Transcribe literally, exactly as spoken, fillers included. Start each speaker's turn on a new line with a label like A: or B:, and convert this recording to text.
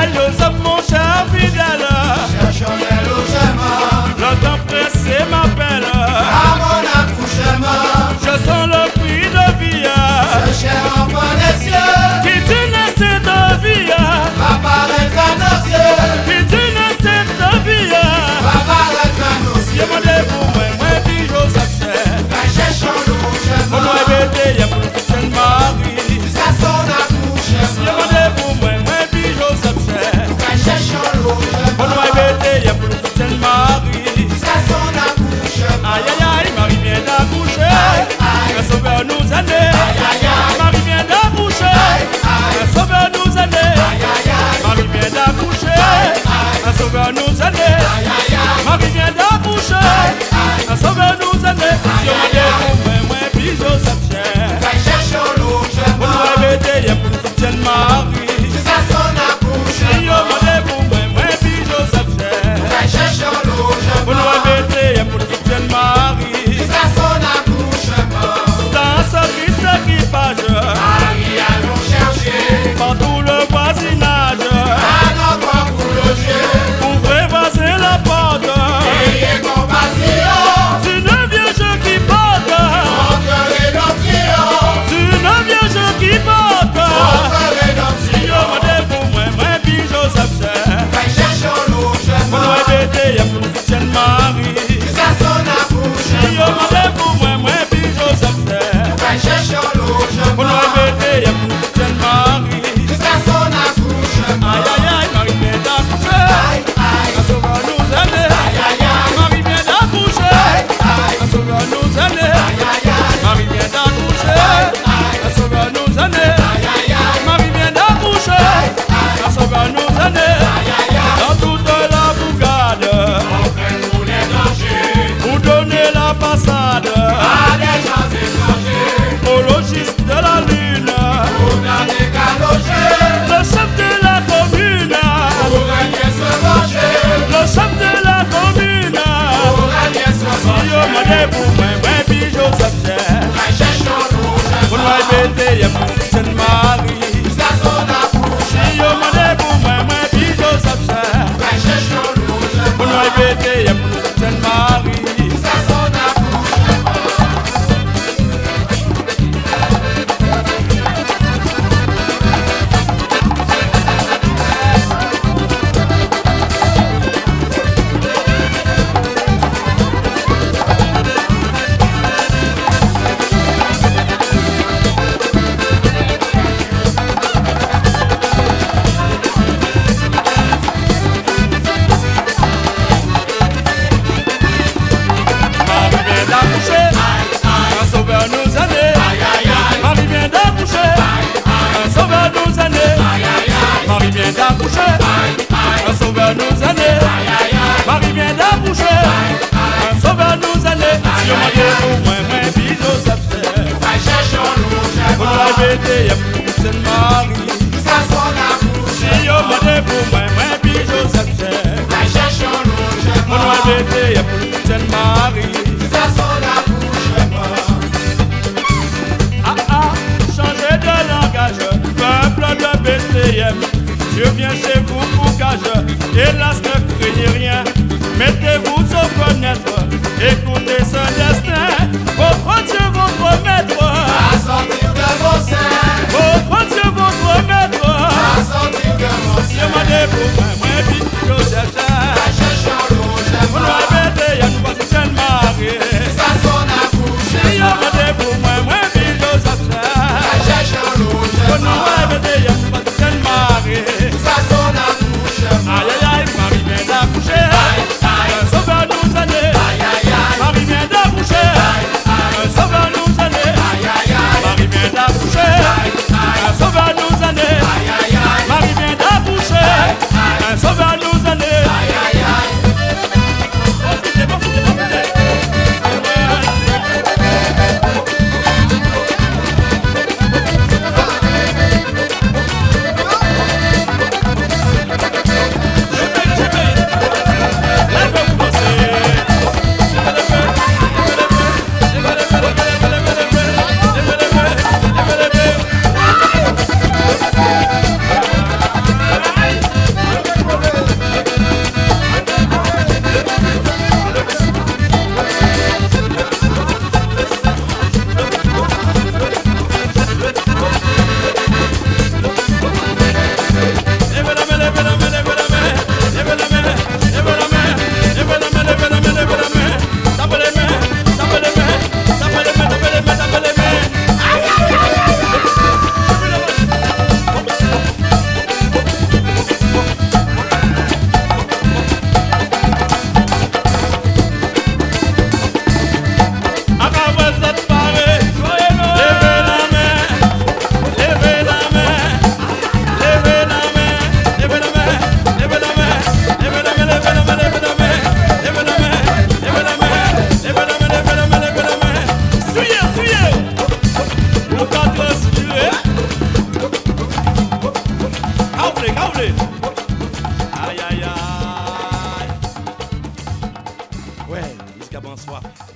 A: Joseph, mon cher fidèle.
B: Cherchons les logements.
A: Le temps pressé m'appelle.
B: À mon accouchement.
A: Je sens le cri de vie.
B: Ce cher enfant des cieux.
A: Qui tu naissais de vie.
B: Apparaître à nos yeux.
A: Qui tu naissais de vie.
B: Apparaître à nos yeux.
A: Demandez-vous, moi, moi, puis Joseph, cher.
B: Ben cherchons
A: Mon nom
B: logements.
A: est bêté, y'a pour le Sainte Marie.
B: Jusqu'à son accouchement.
A: Demandez-vous, moi, moi, puis Joseph, cher.
B: Ben cherchons
A: Mon nom est
B: logements.
A: bêté, y'a pour le Sainte Marie.
B: Jusqu'à son accouchement.
A: Aïe aïe aïe, Marie vient d'accoucher. Le sauveur nous a né. Marie vient d'accoucher. Le sauveur nous a né. Marie vient d'accoucher. Le sauveur nous a né. Marie vient d'accoucher. Le sauveur nous a né. Demandez-vous, moi, moi, puis Joseph, cher.
B: Ben cherchons
A: Mon nom
B: logements.
A: est bêté, y'a pour le Sainte Marie.
B: Jusqu'à son accouchement.
A: Demandez-vous, moi, moi, puis Joseph, cher.
B: Ben cherchons
A: Mon nom
B: logements.
A: est bêté, y'a pour le Sainte Marie.
B: Jusqu'à son accouchement.
A: Dans ce triste équipage,
B: Marie, allons chercher.
A: par tout le voisinage,
B: Un endroit pour loger.
A: ouvrez, vasez la porte.
B: Ayez compassion.
A: D'une vierge qui porte,
B: Notre rédemption.
A: d'une vierge qui porte.
B: Notre
A: Si
B: rédemption.
A: demandez-vous, moi, moi, puis Joseph, cher.
B: Ben cherchons
A: Mon nom
B: logements.
A: est bêté, y'a pour le Sainte Marie.
B: Jusqu'à son
A: Si
B: accouchement.
A: demandez-vous, moi, moi, puis Joseph, cher.
B: Ben cherchons
A: Mon nom
B: logements.
A: est bêté, y'a pour le Sainte Marie.
B: Jusqu'à son accouchement.
A: Aïe aïe aïe, Marie vient d'accoucher.
B: Aïe, aïe.
A: Un sauveur nous a né.
B: Aïe, aïe, aïe.
A: Marie vient d'accoucher.
B: Aïe,
A: Un sauveur nous a né.
B: aïe, aïe.
A: Marie vient d'accoucher. Un sauveur nous a né.
B: Aïe, aïe, aïe.
A: Marie vient d'accoucher. Un sauveur nous a né. Dans toute la bourgade,
B: Offrez-nous les dangers.
A: pour donner la passade
B: À des gens étrangers.
A: au logiste de la lune,
B: Pour n'aller qu'à loger.
A: le chef de la commune,
B: Pour régner se venger.
A: le chef de la commune.
B: Pour régner se
A: Si
B: venger.
A: on m'a pour moi, moi, puis Joseph, cher.
B: Ben cherchons
A: Mon nom
B: logements.
A: est bêté, y'a pour Sainte Marie.
B: Jusqu'à son
A: Si
B: accouchement.
A: on m'a pour moi, moi, puis Joseph, cher.
B: Ben cherchons
A: Mon nom
B: logements.
A: est bêté, y'a pour Sainte Marie.
B: Jusqu'à son accouchement.
A: Marie vient d'accoucher, un sauveur nous a né. Marie vient d'accoucher, un sauveur nous a né. Marie vient d'accoucher, un sauveur nous a né. Marie vient d'accoucher, un sauveur nous a né. Si on m'a dit pour moi, moi, puis Joseph, cher.
B: Ben cherchons
A: Mon nom
B: logements.
A: est bêté, y'a pour Sainte Marie.
B: Jusqu'à son
A: Si on
B: accouchement.
A: m'a dit pour moi, moi, puis Joseph, cher.
B: Ben cherchons
A: Mon nom
B: logements.
A: est bêté, y'a pour Sainte Marie.
B: Jusqu'à son accouchement.
A: Ah ah, changez de langage, peuple de Bethléem. Dieu vient chez vous pour gage, hélas ne craignez rien. Mettez-vous au connaître, écoutez ce destin. Votre Dieu, votre maître,
B: À sortir de vos seins.
A: votre Dieu, votre maître.
B: À sortir de vos seins.
A: Demandez-vous, moi, moi, puis Joseph,
B: Ben cherchons
A: mon nom
B: logements.
A: est bêté, y'a nous pas Sainte Marie.
B: Jusqu'à son accouchement.
A: Demandez-vous, moi, moi, puis Joseph,
B: Ben cherchons
A: mon nom
B: logements.
A: est bêté, y'a nous pas Sainte Marie.
B: Jusqu'à son accouchement.
A: Aïe aïe aïe, Marie vient François.